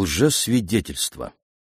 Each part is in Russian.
Лжесвидетельство.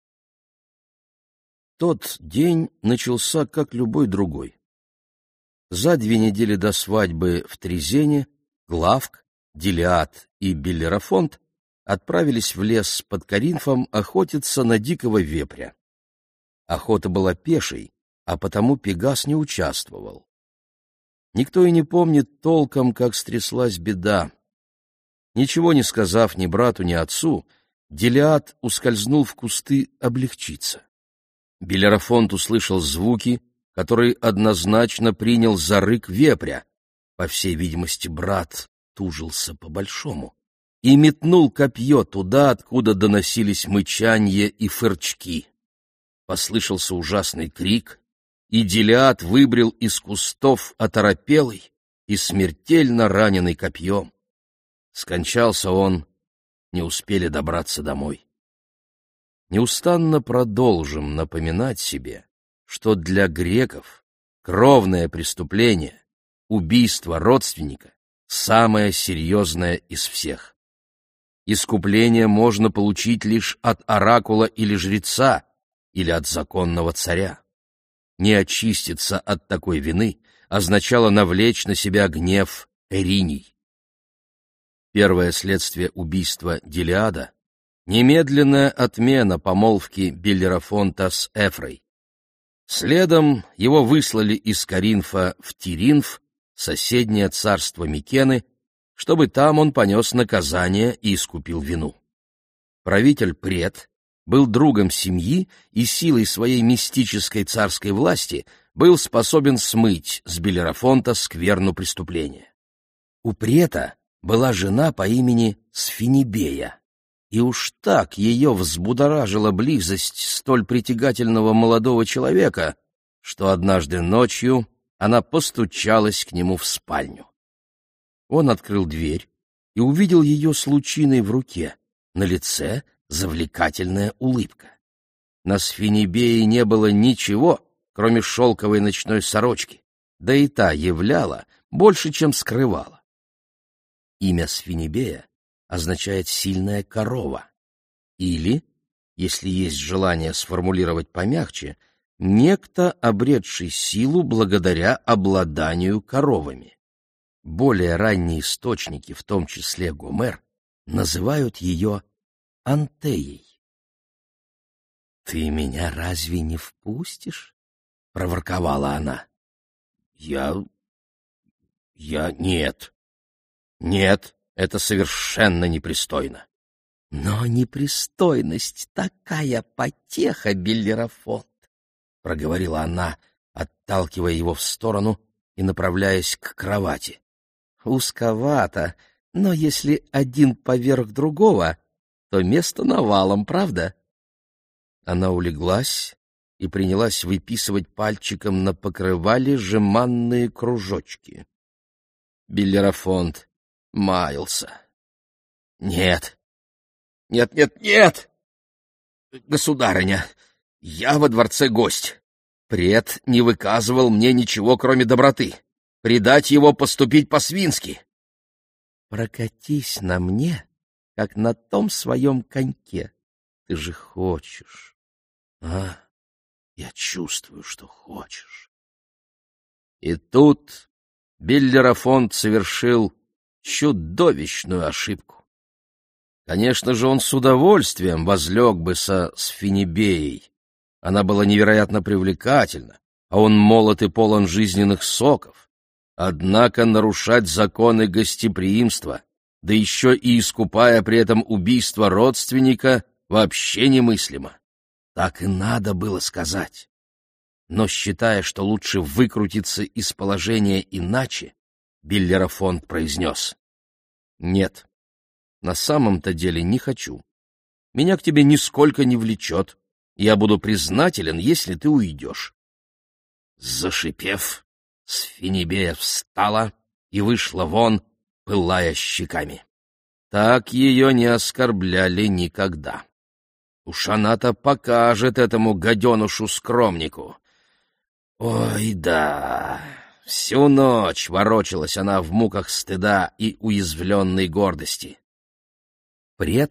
Тот день начался как любой другой. За 2 недели до свадьбы в Трезене Главк, Делиад и Беллерафонт отправились в лес под Коринфом охотиться на дикого вепря. Охота была пешей, а потому Пегас не участвовал. Никто и не помнит толком, как стряслась беда. Ничего не сказав ни брату, ни отцу, Делиад ускользнул в кусты облегчиться. Беллерафонт услышал звуки, которые однозначно принял за рык вепря. По всей видимости, брат тужился по-большому и метнул копье туда, откуда доносились мычанье и фырчки. Послышался ужасный крик, и Делиад выбрел из кустов оторопелый и смертельно раненый копьем. Скончался он, не успели добраться домой. Неустанно продолжим напоминать себе, что для греков кровное преступление, убийство родственника, самое серьезное из всех. Искупление можно получить лишь от оракула или жреца, или от законного царя. Не очиститься от такой вины означало навлечь на себя гнев Эриней. Первое следствие убийства Делиада — немедленная отмена помолвки Беллерафонта с Эфрой. Следом его выслали из Коринфа в Тиринф, соседнее царство Микены, чтобы там он понес наказание и искупил вину. Правитель Прет был другом семьи и силой своей мистической царской власти был способен смыть с Беллерафонта скверну преступления. У Прета была жена по имени Сфинибея, и уж так ее взбудоражила близость столь притягательного молодого человека, что однажды ночью она постучалась к нему в спальню. Он открыл дверь и увидел ее с лучиной в руке, на лице завлекательная улыбка. На Сфинибее не было ничего, кроме шелковой ночной сорочки, да и та являла больше, чем скрывала. Имя Сфинибея означает «сильная корова» или, если есть желание сформулировать помягче, некто, обретший силу благодаря обладанию коровами. Более ранние источники, в том числе Гомер, называют ее Антеей. «Ты меня разве не впустишь?» — проворковала она. Нет. Нет, это совершенно непристойно». «Но непристойность такая потеха, Беллерафонт!» — проговорила она, отталкивая его в сторону и направляясь к кровати. «Узковато, но если один поверх другого, то место навалом, правда?» Она улеглась и принялась выписывать пальчиком на покрывале жеманные кружочки. Беллерафонт маялся. «Нет! Государыня, я во дворце гость. Прет не выказывал мне ничего, кроме доброты. Предать его поступить по-свински». «Прокатись на мне, как на том своем коньке. Ты же хочешь». «А, я чувствую, что хочешь». И тут Беллерафонт совершил чудовищную ошибку. Конечно же, он с удовольствием возлег бы со Сфинибеей. Она была невероятно привлекательна, а он молод и полон жизненных соков. Однако нарушать законы гостеприимства, да еще и искупая при этом убийство родственника, вообще немыслимо. Так и надо было сказать. Но, считая, что лучше выкрутиться из положения иначе, Беллерафонт произнес: «Нет, на самом-то деле не хочу. Меня к тебе нисколько не влечет. Я буду признателен, если ты уйдешь». Зашипев, Сфинибея встала и вышла вон, пылая щеками. Так ее не оскорбляли никогда. Уж она-то покажет этому гаденушу-скромнику. Ой, да, всю ночь ворочалась она в муках стыда и уязвленной гордости. Прет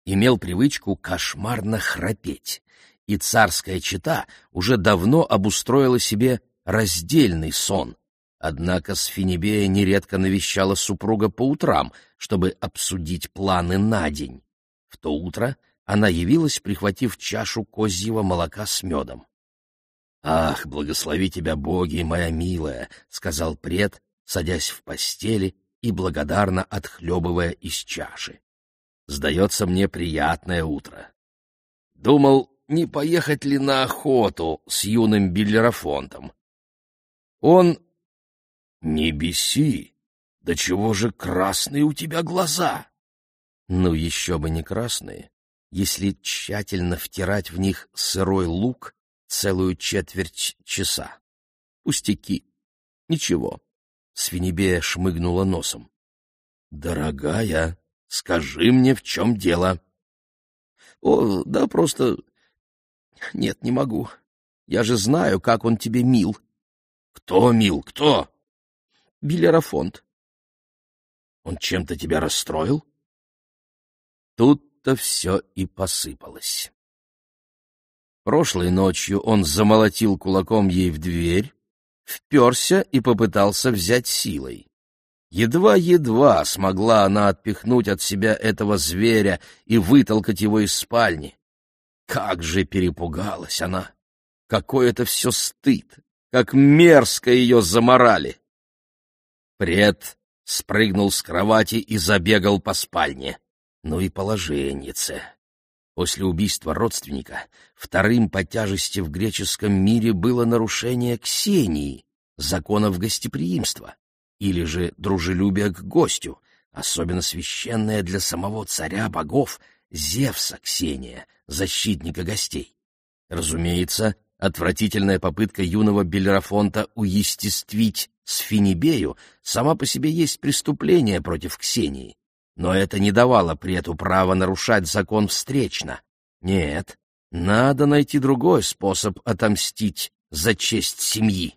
имел привычку кошмарно храпеть, и царская чета уже давно обустроила себе раздельный сон. Однако Сфинибея нередко навещала супруга по утрам, чтобы обсудить планы на день. В то утро она явилась, прихватив чашу козьего молока с медом. «Ах, благослови тебя, боги, моя милая!» — сказал пред, садясь в постели и благодарно отхлебывая из чаши. «Сдается мне приятное утро. Думал, не поехать ли на охоту с юным Беллерафонтом. Он... Не беси! Да чего же красные у тебя глаза?» «Ну, еще бы не красные, если тщательно втирать в них сырой лук целую четверть часа. Пустяки. Ничего». Сфинибея шмыгнула носом. «Дорогая, скажи мне, в чем дело?» «О, да просто... Нет, не могу. Я же знаю, как он тебе мил». «Кто мил? Кто?» «Беллерафонт». «Он чем-то тебя расстроил?» Тут-то все и посыпалось. Прошлой ночью он замолотил кулаком ей в дверь, вперся и попытался взять силой. Едва-едва смогла она отпихнуть от себя этого зверя и вытолкать его из спальни. Как же перепугалась она! Какой это все стыд! Как мерзко ее заморали! Пред спрыгнул с кровати и забегал по спальне. Ну и положеннице. После убийства родственника вторым по тяжести в греческом мире было нарушение Ксении, законов гостеприимства, или же дружелюбие к гостю, особенно священное для самого царя богов Зевса Ксения, защитника гостей. Разумеется, отвратительная попытка юного Беллерафонта уестествить Сфинибею сама по себе есть преступление против Ксении, но это не давало Прету права нарушать закон встречно. Нет, надо найти другой способ отомстить за честь семьи.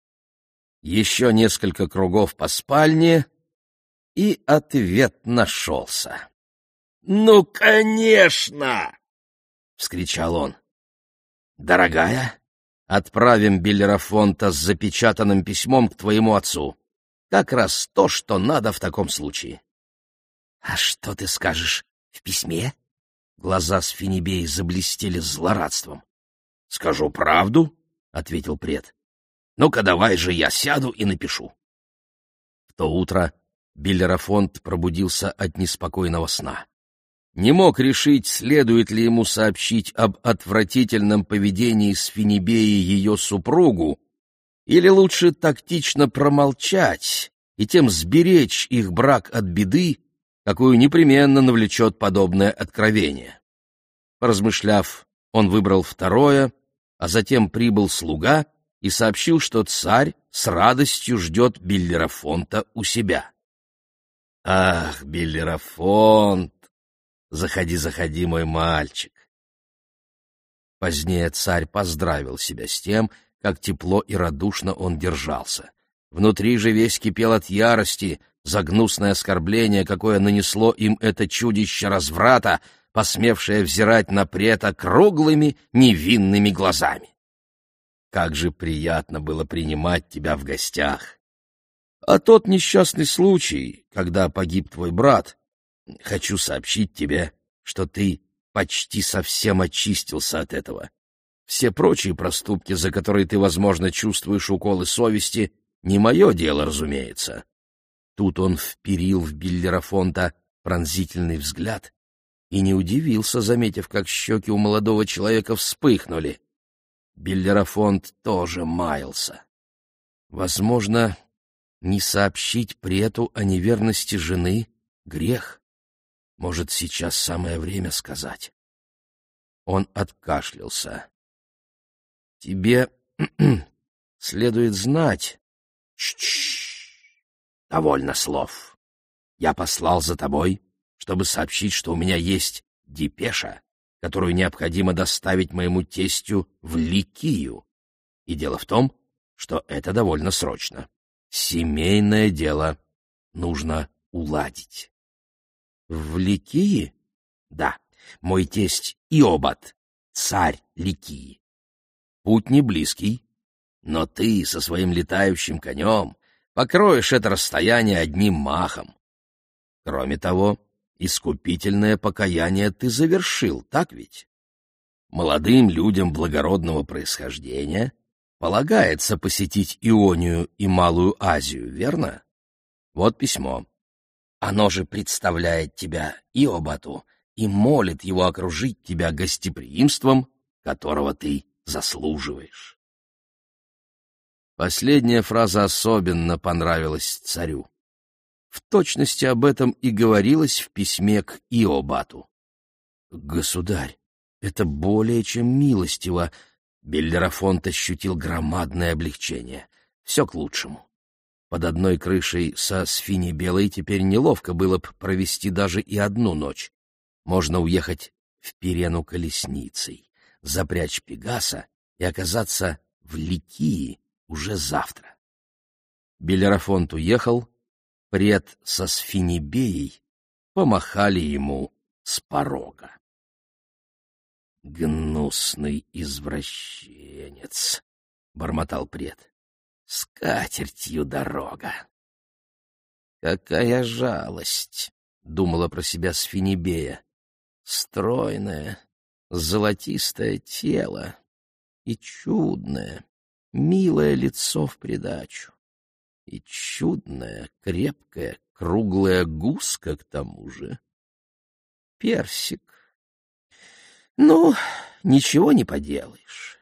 Еще несколько кругов по спальне, и ответ нашелся. «Ну, конечно!» — вскричал он. «Дорогая, отправим Беллерафонта с запечатанным письмом к твоему отцу. Как раз то, что надо в таком случае». «А что ты скажешь в письме?» Глаза Сфинибеи заблестели злорадством. «Скажу правду», — ответил пред. «Ну-ка давай же я сяду и напишу». В то утро Беллерафонт пробудился от неспокойного сна. Не мог решить, следует ли ему сообщить об отвратительном поведении Сфинибеи ее супругу, или лучше тактично промолчать и тем сберечь их брак от беды, какую непременно навлечет подобное откровение. Поразмышляв, он выбрал второе, а затем прибыл слуга и сообщил, что царь с радостью ждет Беллерафонта у себя. «Ах, Беллерафонт! Заходи, заходи, мой мальчик!» Позднее царь поздравил себя с тем, как тепло и радушно он держался. Внутри же весь кипел от ярости за гнусное оскорбление, какое нанесло им это чудище разврата, посмевшее взирать на прета круглыми невинными глазами. «Как же приятно было принимать тебя в гостях! А тот несчастный случай, когда погиб твой брат, хочу сообщить тебе, что ты почти совсем очистился от этого. Все прочие проступки, за которые ты, возможно, чувствуешь уколы совести, не мое дело, разумеется». Тут он вперил в Беллерафонта пронзительный взгляд и не удивился, заметив, как щеки у молодого человека вспыхнули. Беллерафонт тоже маялся. Возможно, не сообщить прету о неверности жены — грех. Может, сейчас самое время сказать. Он откашлялся. «Тебе следует знать...» «Довольно слов. Я послал за тобой, чтобы сообщить, что у меня есть депеша, которую необходимо доставить моему тестю в Ликию. И дело в том, что это довольно срочно. Семейное дело нужно уладить». «В Ликии?» «Да. Мой тесть Иобат, царь Ликии. Путь не близкий, но ты со своим летающим конем покроешь это расстояние одним махом. Кроме того, искупительное покаяние ты завершил, так ведь? Молодым людям благородного происхождения полагается посетить Ионию и Малую Азию, верно? Вот письмо. Оно же представляет тебя Иобату и молит его окружить тебя гостеприимством, которого ты заслуживаешь. Последняя фраза особенно понравилась царю. В точности об этом и говорилось в письме к Иобату. «Государь, это более чем милостиво», — Беллерафонт ощутил громадное облегчение. Все к лучшему. Под одной крышей со Сфинибелой теперь неловко было б провести даже и одну ночь. Можно уехать в Пирену колесницей, запрячь Пегаса и оказаться в Ликии уже завтра. Беллерафонт уехал, пред со Сфинибеей помахали ему с порога. «Гнусный извращенец!» — бормотал пред. «С катертью дорога!» «Какая жалость!» — думала про себя Сфинибея. «Стройное, золотистое тело и чудное, милое лицо в придачу, и чудная, крепкая, круглая гуска к тому же. Персик. Ну, ничего не поделаешь.